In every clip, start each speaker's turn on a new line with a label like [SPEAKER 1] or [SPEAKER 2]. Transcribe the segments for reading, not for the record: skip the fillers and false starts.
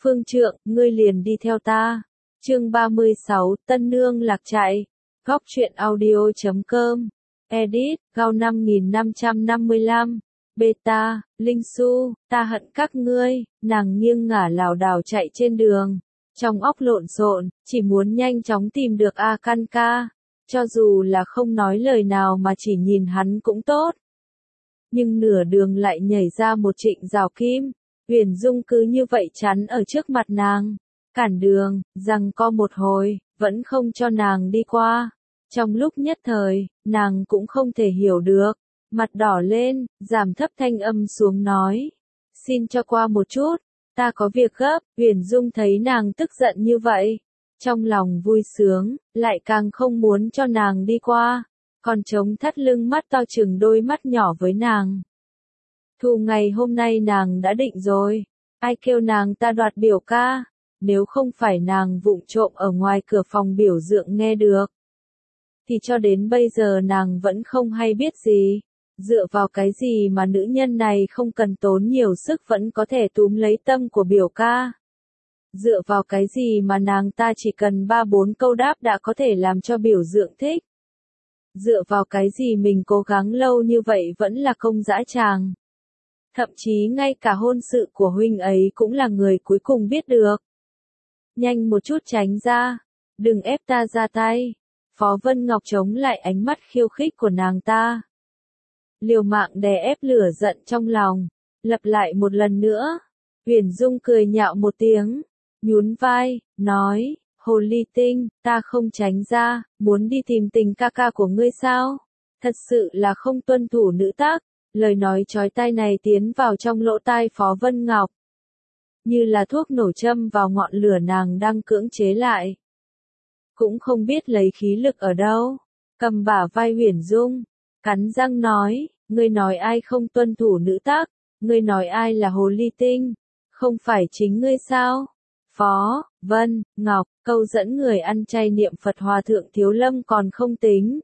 [SPEAKER 1] Phương Trượng, ngươi liền đi theo ta. Chương 36, Tân Nương Lạc Trại. Góc truyện audio.com. Edit, Gao 5555. Beta, Linh Su, ta hận các ngươi. Nàng nghiêng ngả lảo đảo chạy trên đường. Trong óc lộn xộn, chỉ muốn nhanh chóng tìm được A Can Ca. Cho dù là không nói lời nào mà chỉ nhìn hắn cũng tốt. Nhưng nửa đường lại nhảy ra một Trịnh Giảo Kim. Huyền Dung cứ như vậy chắn ở trước mặt nàng, cản đường, giằng co một hồi, vẫn không cho nàng đi qua. Trong lúc nhất thời, nàng cũng không thể hiểu được, mặt đỏ lên, giảm thấp thanh âm xuống nói, xin cho qua một chút, ta có việc gấp. Huyền Dung thấy nàng tức giận như vậy, trong lòng vui sướng, lại càng không muốn cho nàng đi qua, còn chống thắt lưng mắt to chừng đôi mắt nhỏ với nàng. Thù ngày hôm nay nàng đã định rồi, ai kêu nàng ta đoạt biểu ca, nếu không phải nàng vụng trộm ở ngoài cửa phòng biểu dưỡng nghe được, thì cho đến bây giờ nàng vẫn không hay biết gì, dựa vào cái gì mà nữ nhân này không cần tốn nhiều sức vẫn có thể túm lấy tâm của biểu ca. Dựa vào cái gì mà nàng ta chỉ cần 3-4 câu đáp đã có thể làm cho biểu dưỡng thích. Dựa vào cái gì mình cố gắng lâu như vậy vẫn là công dã tràng. Thậm chí ngay cả hôn sự của huynh ấy cũng là người cuối cùng biết được. Nhanh một chút tránh ra, đừng ép ta ra tay. Phó Vân Ngọc chống lại ánh mắt khiêu khích của nàng ta. Liều mạng đè ép lửa giận trong lòng, lặp lại một lần nữa. Huyền Dung cười nhạo một tiếng, nhún vai, nói, Hồ Ly Tinh, ta không tránh ra, muốn đi tìm tình ca ca của ngươi sao? Thật sự là không tuân thủ nữ tắc. Lời nói chói tai này tiến vào trong lỗ tai Phó Vân Ngọc. Như là thuốc nổ châm vào ngọn lửa nàng đang cưỡng chế lại. Cũng không biết lấy khí lực ở đâu. Cầm bả vai Huyền Dung, cắn răng nói, ngươi nói ai không tuân thủ nữ tắc, ngươi nói ai là Hồ Ly Tinh, không phải chính ngươi sao? Phó Vân Ngọc, câu dẫn người ăn chay niệm Phật Hòa Thượng Thiếu Lâm còn không tính.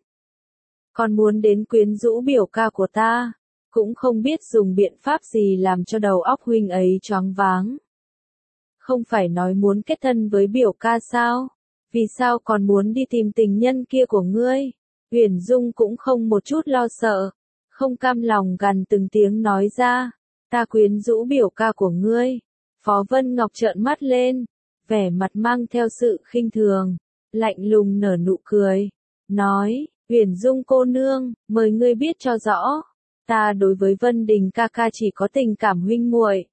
[SPEAKER 1] Còn muốn đến quyến rũ biểu ca của ta. Cũng không biết dùng biện pháp gì làm cho đầu óc huynh ấy choáng váng. Không phải nói muốn kết thân với biểu ca sao? Vì sao còn muốn đi tìm tình nhân kia của ngươi? Huyền Dung cũng không một chút lo sợ, không cam lòng gằn từng tiếng nói ra, ta quyến rũ biểu ca của ngươi. Phó Vân Ngọc trợn mắt lên, vẻ mặt mang theo sự khinh thường, lạnh lùng nở nụ cười, nói, Huyền Dung cô nương, mời ngươi biết cho rõ. Ta đối với Vân Đình ca ca chỉ có tình cảm huynh muội.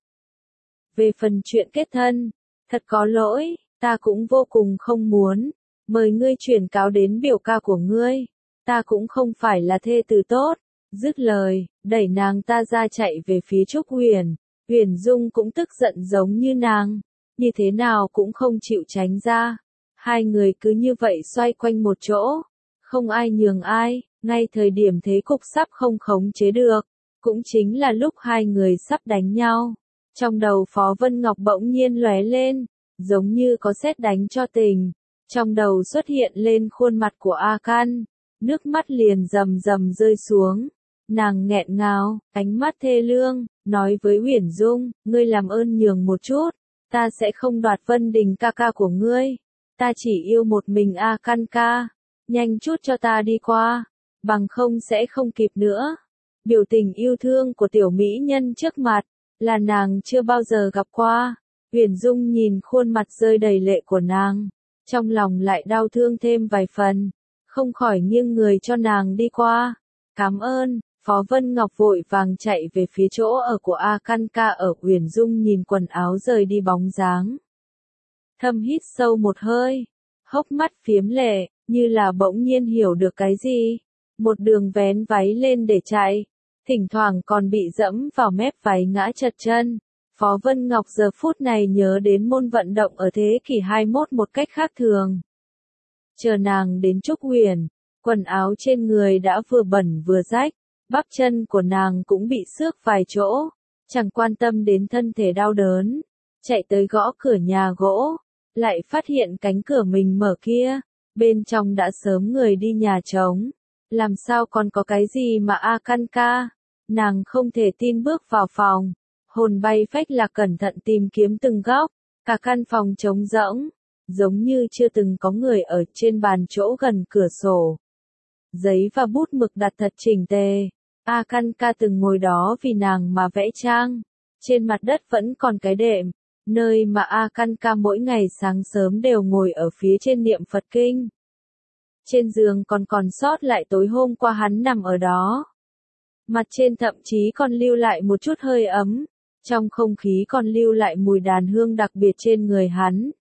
[SPEAKER 1] Về phần chuyện kết thân, thật có lỗi, ta cũng vô cùng không muốn. Mời ngươi chuyển cáo đến biểu ca của ngươi. Ta cũng không phải là thê tử tốt. Dứt lời, đẩy nàng ta ra chạy về phía Trúc Huyền. Huyền Dung cũng tức giận giống như nàng. Như thế nào cũng không chịu tránh ra. Hai người cứ như vậy xoay quanh một chỗ. Không ai nhường ai. Ngay thời điểm thế cục sắp không khống chế được, cũng chính là lúc hai người sắp đánh nhau. Trong đầu Phó Vân Ngọc bỗng nhiên lóe lên, giống như có sét đánh cho tình. Trong đầu xuất hiện lên khuôn mặt của A Can, nước mắt liền rầm rầm rơi xuống. Nàng nghẹn ngào, ánh mắt thê lương, nói với Huyền Dung, ngươi làm ơn nhường một chút, ta sẽ không đoạt Vân Đình ca ca của ngươi. Ta chỉ yêu một mình A Can ca, nhanh chút cho ta đi qua. Bằng không sẽ không kịp nữa. Biểu tình yêu thương của tiểu mỹ nhân trước mặt, là nàng chưa bao giờ gặp qua. Huyền Dung nhìn khuôn mặt rơi đầy lệ của nàng, trong lòng lại đau thương thêm vài phần, không khỏi nghiêng người cho nàng đi qua. Cảm ơn. Phó Vân Ngọc vội vàng chạy về phía chỗ ở của A Can Ca ở. Huyền Dung nhìn quần áo rời đi bóng dáng, thầm hít sâu một hơi, hốc mắt phiếm lệ, như là bỗng nhiên hiểu được cái gì. Một đường vén váy lên để chạy, thỉnh thoảng còn bị dẫm vào mép váy ngã trật chân. Phó Vân Ngọc giờ phút này nhớ đến môn vận động ở thế kỷ 21 một cách khác thường. Chờ nàng đến Trúc Huyền, quần áo trên người đã vừa bẩn vừa rách, bắp chân của nàng cũng bị xước vài chỗ, chẳng quan tâm đến thân thể đau đớn, chạy tới gõ cửa nhà gỗ, lại phát hiện cánh cửa mình mở kia, bên trong đã sớm người đi nhà trống. Làm sao còn có cái gì mà A Can ca? Nàng không thể tin bước vào phòng, hồn bay phách lạc cẩn thận tìm kiếm từng góc, Cả căn phòng trống rỗng, giống như chưa từng có người ở trên bàn chỗ gần cửa sổ. Giấy và bút mực đặt thật chỉnh tề. Akanka từng ngồi đó vì nàng mà vẽ trang. Trên mặt đất vẫn còn cái đệm, nơi mà Akanka mỗi ngày sáng sớm đều ngồi ở phía trên niệm Phật kinh. Trên giường còn sót lại tối hôm qua hắn nằm ở đó. Mặt trên thậm chí còn lưu lại một chút hơi ấm, trong không khí còn lưu lại mùi đàn hương đặc biệt trên người hắn.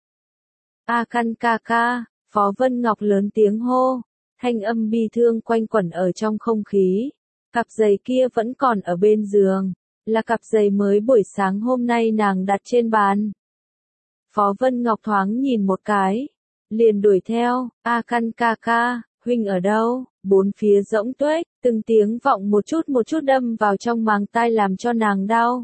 [SPEAKER 1] Akanka ca, Phó Vân Ngọc lớn tiếng hô, thanh âm bi thương quanh quẩn ở trong không khí. Cặp giày kia vẫn còn ở bên giường, là cặp giày mới buổi sáng hôm nay nàng đặt trên bàn. Phó Vân Ngọc thoáng nhìn một cái, liền đuổi theo, Akanka ca, huynh ở đâu? Bốn phía rỗng tuếch, từng tiếng vọng một chút đâm vào trong màng tai làm cho nàng đau.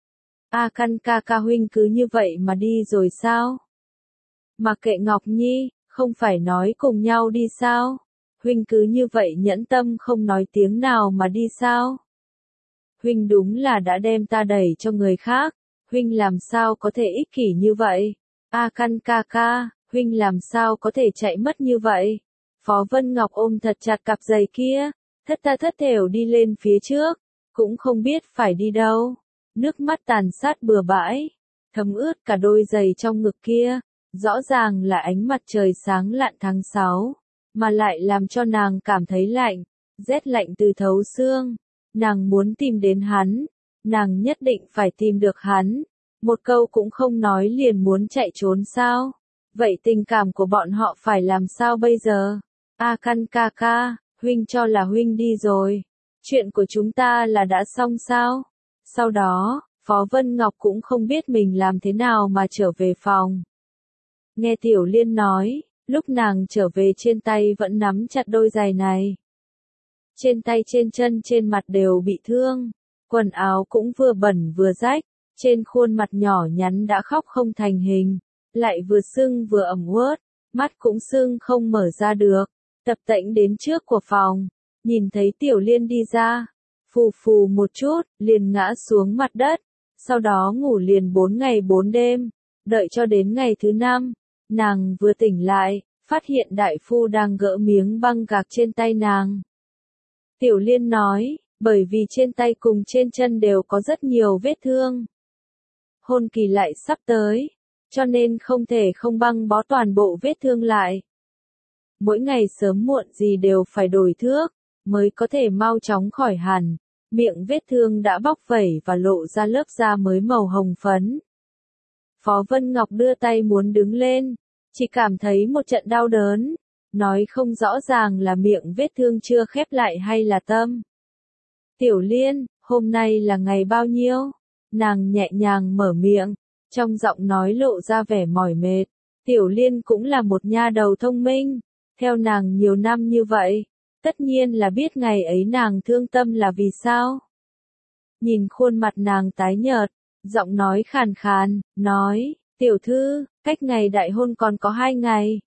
[SPEAKER 1] Akanka ca huynh cứ như vậy mà đi rồi sao? Mặc kệ Ngọc Nhi, không phải nói cùng nhau đi sao? Huynh cứ như vậy nhẫn tâm không nói tiếng nào mà đi sao? Huynh đúng là đã đem ta đẩy cho người khác, huynh làm sao có thể ích kỷ như vậy? Akanka ca, huynh làm sao có thể chạy mất như vậy? Phó Vân Ngọc ôm thật chặt cặp giày kia, thất thểu đi lên phía trước, cũng không biết phải đi đâu. Nước mắt tàn sát bừa bãi, thấm ướt cả đôi giày trong ngực kia, rõ ràng là ánh mặt trời sáng lạn tháng 6, mà lại làm cho nàng cảm thấy lạnh, rét lạnh từ thấu xương. Nàng muốn tìm đến hắn, nàng nhất định phải tìm được hắn, một câu cũng không nói liền muốn chạy trốn sao? Vậy tình cảm của bọn họ phải làm sao bây giờ? Akanka ca, huynh cho là huynh đi rồi. Chuyện của chúng ta là đã xong sao? Sau đó, Phó Vân Ngọc cũng không biết mình làm thế nào mà trở về phòng. Nghe Tiểu Liên nói, lúc nàng trở về trên tay vẫn nắm chặt đôi giày này. Trên tay trên chân trên mặt đều bị thương, quần áo cũng vừa bẩn vừa rách, trên khuôn mặt nhỏ nhắn đã khóc không thành hình, lại vừa sưng vừa ẩm uất, mắt cũng sưng không mở ra được. Tập Tễnh đến trước của phòng, nhìn thấy Tiểu Liên đi ra, phù phù một chút, liền ngã xuống mặt đất, sau đó ngủ liền 4 ngày 4 đêm, đợi cho đến ngày thứ 5, nàng vừa tỉnh lại, phát hiện đại phu đang gỡ miếng băng gạc trên tay nàng. Tiểu Liên nói, bởi vì trên tay cùng trên chân đều có rất nhiều vết thương. Hôn kỳ lại sắp tới, cho nên không thể không băng bó toàn bộ vết thương lại. Mỗi ngày sớm muộn gì đều phải đổi thuốc, mới có thể mau chóng khỏi hẳn. Miệng vết thương đã bóc vẩy và lộ ra lớp da mới màu hồng phấn. Phó Vân Ngọc đưa tay muốn đứng lên, chỉ cảm thấy một trận đau đớn, nói không rõ ràng là miệng vết thương chưa khép lại hay là tâm. Tiểu Liên, hôm nay là ngày bao nhiêu? Nàng nhẹ nhàng mở miệng, trong giọng nói lộ ra vẻ mỏi mệt. Tiểu Liên cũng là một nha đầu thông minh, theo nàng nhiều năm như vậy, tất nhiên là biết ngày ấy nàng thương tâm là vì sao. Nhìn khuôn mặt nàng tái nhợt, giọng nói khàn khàn, nói, tiểu thư, cách ngày đại hôn còn có 2 ngày.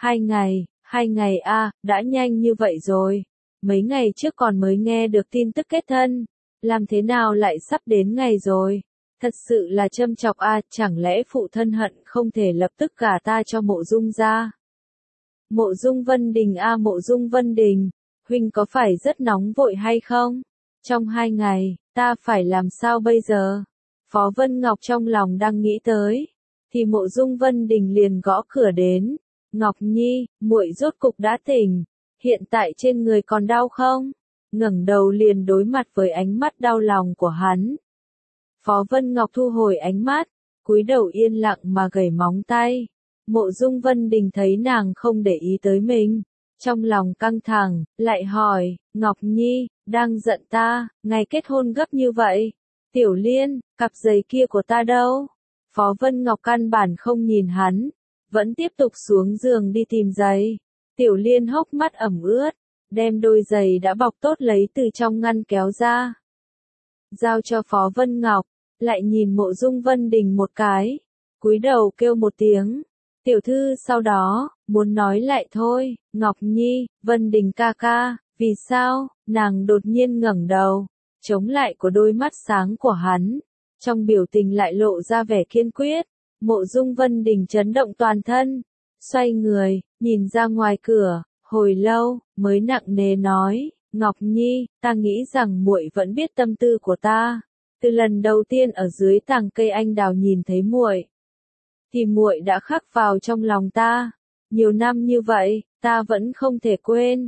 [SPEAKER 1] 2 ngày đã nhanh như vậy rồi. Mấy ngày trước còn mới nghe được tin tức kết thân, làm thế nào lại sắp đến ngày rồi. Thật sự là châm chọc chẳng lẽ phụ thân hận không thể lập tức gả ta cho Mộ Dung ra. Mộ Dung Vân Đình Mộ Dung Vân Đình, huynh có phải rất nóng vội hay không? Trong 2 ngày, ta phải làm sao bây giờ? Phó Vân Ngọc trong lòng đang nghĩ tới, thì Mộ Dung Vân Đình liền gõ cửa đến. Ngọc Nhi, muội rốt cục đã tỉnh, hiện tại trên người còn đau không? Ngẩng đầu liền đối mặt với ánh mắt đau lòng của hắn. Phó Vân Ngọc thu hồi ánh mắt, cúi đầu yên lặng mà gẩy móng tay. Mộ Dung Vân Đình thấy nàng không để ý tới mình, trong lòng căng thẳng, lại hỏi, Ngọc Nhi, đang giận ta, ngày kết hôn gấp như vậy. Tiểu Liên, cặp giày kia của ta đâu? Phó Vân Ngọc căn bản không nhìn hắn, vẫn tiếp tục xuống giường đi tìm giày. Tiểu Liên hốc mắt ẩm ướt, đem đôi giày đã bọc tốt lấy từ trong ngăn kéo ra. Giao cho Phó Vân Ngọc, lại nhìn Mộ Dung Vân Đình một cái, cúi đầu kêu một tiếng. Tiểu thư sau đó, muốn nói lại thôi, Ngọc Nhi, Vân Đình ca ca, vì sao, nàng đột nhiên ngẩng đầu, chống lại của đôi mắt sáng của hắn, trong biểu tình lại lộ ra vẻ kiên quyết, Mộ Dung Vân Đình chấn động toàn thân, xoay người, nhìn ra ngoài cửa, hồi lâu, mới nặng nề nói, Ngọc Nhi, ta nghĩ rằng muội vẫn biết tâm tư của ta. Từ lần đầu tiên ở dưới tàng cây anh đào nhìn thấy muội, thì muội đã khắc vào trong lòng ta. Nhiều năm như vậy, ta vẫn không thể quên.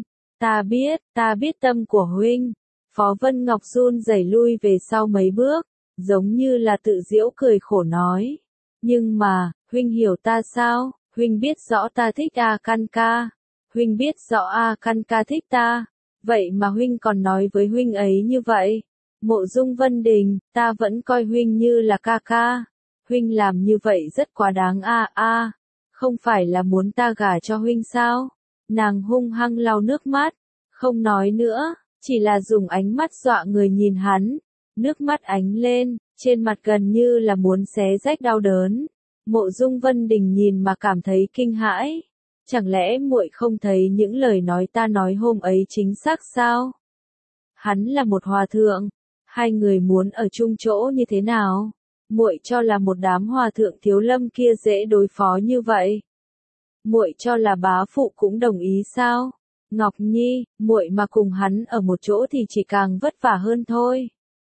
[SPEAKER 1] Ta biết tâm của huynh. Phó Vân Ngọc run rẩy lui về sau mấy bước, giống như là tự giễu cười khổ nói. Nhưng mà, huynh hiểu ta sao? Huynh biết rõ ta thích A Can Ca. Huynh biết rõ A Can Ca thích ta. Vậy mà huynh còn nói với huynh ấy như vậy. Mộ Dung Vân Đình, ta vẫn coi huynh như là ca ca. Huynh làm như vậy rất quá đáng không phải là muốn ta gả cho huynh sao? Nàng hung hăng lau nước mắt, không nói nữa, chỉ là dùng ánh mắt dọa người nhìn hắn. Nước mắt ánh lên, trên mặt gần như là muốn xé rách đau đớn. Mộ Dung Vân Đình nhìn mà cảm thấy kinh hãi. Chẳng lẽ muội không thấy những lời nói ta nói hôm ấy chính xác sao? Hắn là một hòa thượng, hai người muốn ở chung chỗ như thế nào? Muội cho là một đám hòa thượng thiếu lâm kia dễ đối phó như vậy? Muội cho là bá phụ cũng đồng ý sao? Ngọc Nhi, muội mà cùng hắn ở một chỗ thì chỉ càng vất vả hơn thôi.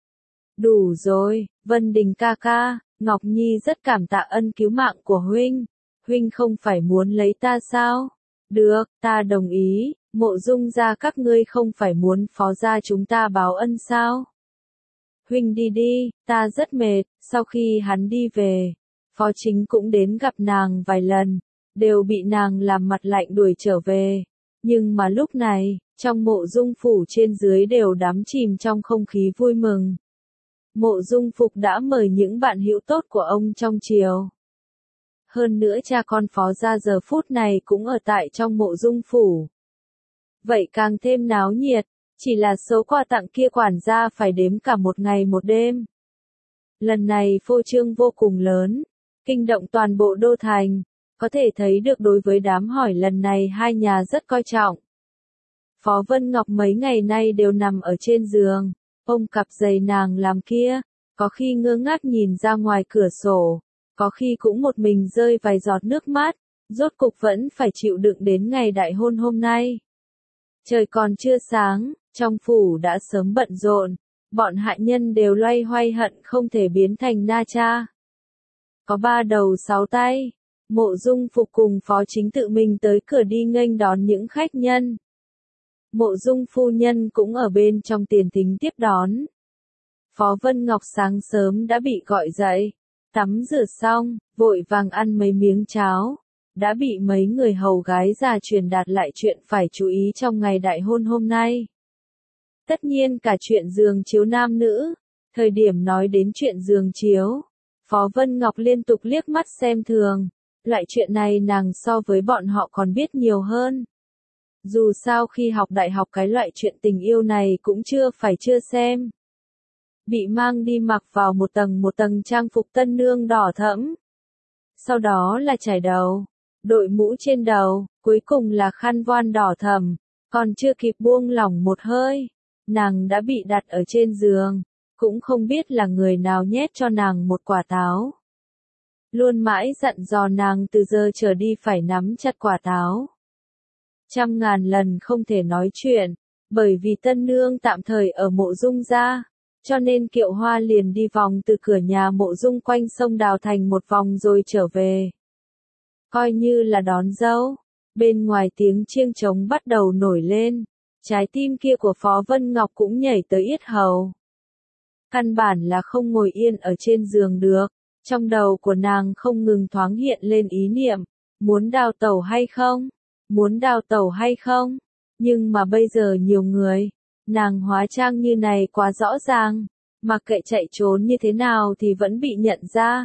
[SPEAKER 1] Đủ rồi, Vân Đình ca ca, Ngọc Nhi rất cảm tạ ân cứu mạng của huynh. Huynh không phải muốn lấy ta sao? Được, ta đồng ý. Mộ Dung gia các ngươi không phải muốn Phó gia chúng ta báo ân sao? Huynh đi đi, ta rất mệt. Sau khi hắn đi về, Phó Chính cũng đến gặp nàng vài lần, đều bị nàng làm mặt lạnh đuổi trở về. Nhưng mà lúc này, trong Mộ Dung phủ trên dưới đều đắm chìm trong không khí vui mừng. Mộ Dung Phục đã mời những bạn hữu tốt của ông trong triều. Hơn nữa cha con Phó gia giờ phút này cũng ở tại trong Mộ Dung phủ. Vậy càng thêm náo nhiệt, chỉ là số quà tặng kia quản gia phải đếm cả một ngày một đêm. Lần này phô trương vô cùng lớn, kinh động toàn bộ đô thành, có thể thấy được đối với đám hỏi lần này hai nhà rất coi trọng. Phó Vân Ngọc mấy ngày nay đều nằm ở trên giường, ôm cặp giày nàng làm kia, có khi ngơ ngác nhìn ra ngoài cửa sổ, có khi cũng một mình rơi vài giọt nước mắt, rốt cục vẫn phải chịu đựng đến ngày đại hôn hôm nay. Trời còn chưa sáng, trong phủ đã sớm bận rộn, bọn hạ nhân đều loay hoay hận không thể biến thành Na Cha. Có 3 đầu 6 tay, Mộ Dung Phục cùng Phó Chính tự mình tới cửa đi nghênh đón những khách nhân. Mộ Dung phu nhân cũng ở bên trong tiền thính tiếp đón. Phó Vân Ngọc sáng sớm đã bị gọi dậy, tắm rửa xong, vội vàng ăn mấy miếng cháo, đã bị mấy người hầu gái già truyền đạt lại chuyện phải chú ý trong ngày đại hôn hôm nay. Tất nhiên cả chuyện giường chiếu nam nữ, thời điểm nói đến chuyện giường chiếu, Phó Vân Ngọc liên tục liếc mắt xem thường, loại chuyện này nàng so với bọn họ còn biết nhiều hơn. Dù sao khi học đại học cái loại chuyện tình yêu này cũng chưa xem. Bị mang đi mặc vào một tầng trang phục tân nương đỏ thẫm. Sau đó là chải đầu, đội mũ trên đầu, cuối cùng là khăn voan đỏ thẫm, còn chưa kịp buông lỏng một hơi, nàng đã bị đặt ở trên giường, cũng không biết là người nào nhét cho nàng một quả táo. Luôn mãi dặn dò nàng từ giờ trở đi phải nắm chặt quả táo. Trăm ngàn lần không thể nói chuyện, bởi vì tân nương tạm thời ở Mộ Dung gia, cho nên Kiệu Hoa liền đi vòng từ cửa nhà Mộ Dung quanh sông Đào Thành một vòng rồi trở về. Coi như là đón dâu, bên ngoài tiếng chiêng trống bắt đầu nổi lên, trái tim kia của Phó Vân Ngọc cũng nhảy tới yết hầu. Căn bản là không ngồi yên ở trên giường được, trong đầu của nàng không ngừng thoáng hiện lên ý niệm, muốn đào tẩu hay không? Muốn đào tẩu hay không? Nhưng mà bây giờ nhiều người, nàng hóa trang như này quá rõ ràng, mặc kệ chạy trốn như thế nào thì vẫn bị nhận ra.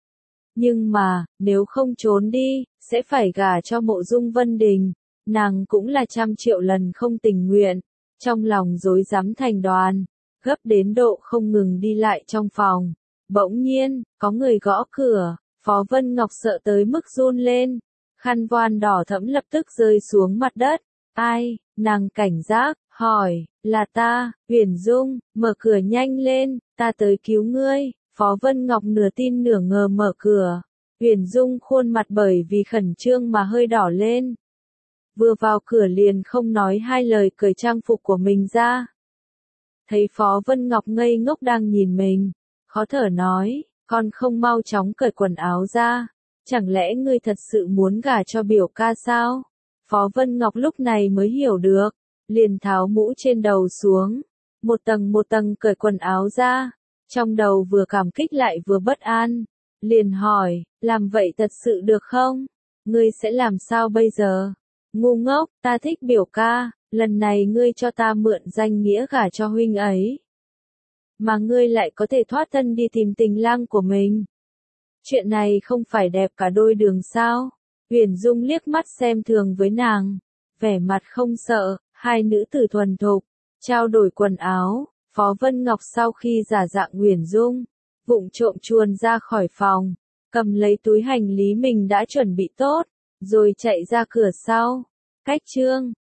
[SPEAKER 1] Nhưng mà, nếu không trốn đi, sẽ phải gả cho Mộ Dung Vân Đình, nàng cũng là 100.000.000 lần không tình nguyện, trong lòng rối rắm thành đoàn, gấp đến độ không ngừng đi lại trong phòng. Bỗng nhiên, có người gõ cửa, Phó Vân Ngọc sợ tới mức run lên. Khăn voan đỏ thẫm lập tức rơi xuống mặt đất. Ai? Nàng cảnh giác, hỏi, là ta, Huyền Dung, mở cửa nhanh lên, ta tới cứu ngươi. Phó Vân Ngọc nửa tin nửa ngờ mở cửa. Uyển Dung khuôn mặt bởi vì khẩn trương mà hơi đỏ lên. Vừa vào cửa liền không nói hai lời cởi trang phục của mình ra. Thấy Phó Vân Ngọc ngây ngốc đang nhìn mình, khó thở nói, con không mau chóng cởi quần áo ra, chẳng lẽ ngươi thật sự muốn gả cho biểu ca sao? Phó Vân Ngọc lúc này mới hiểu được, liền tháo mũ trên đầu xuống, một tầng cởi quần áo ra, trong đầu vừa cảm kích lại vừa bất an, liền hỏi, làm vậy thật sự được không? Ngươi sẽ làm sao bây giờ? Ngu ngốc, ta thích biểu ca, lần này ngươi cho ta mượn danh nghĩa gả cho huynh ấy. Mà ngươi lại có thể thoát thân đi tìm tình lang của mình. Chuyện này không phải đẹp cả đôi đường sao? Uyển Dung liếc mắt xem thường với nàng, vẻ mặt không sợ, hai nữ tử thuần thục, trao đổi quần áo. Phó Vân Ngọc sau khi giả dạng Uyển Dung, vụng trộm chuồn ra khỏi phòng, cầm lấy túi hành lý mình đã chuẩn bị tốt, rồi chạy ra cửa sau. Cách chương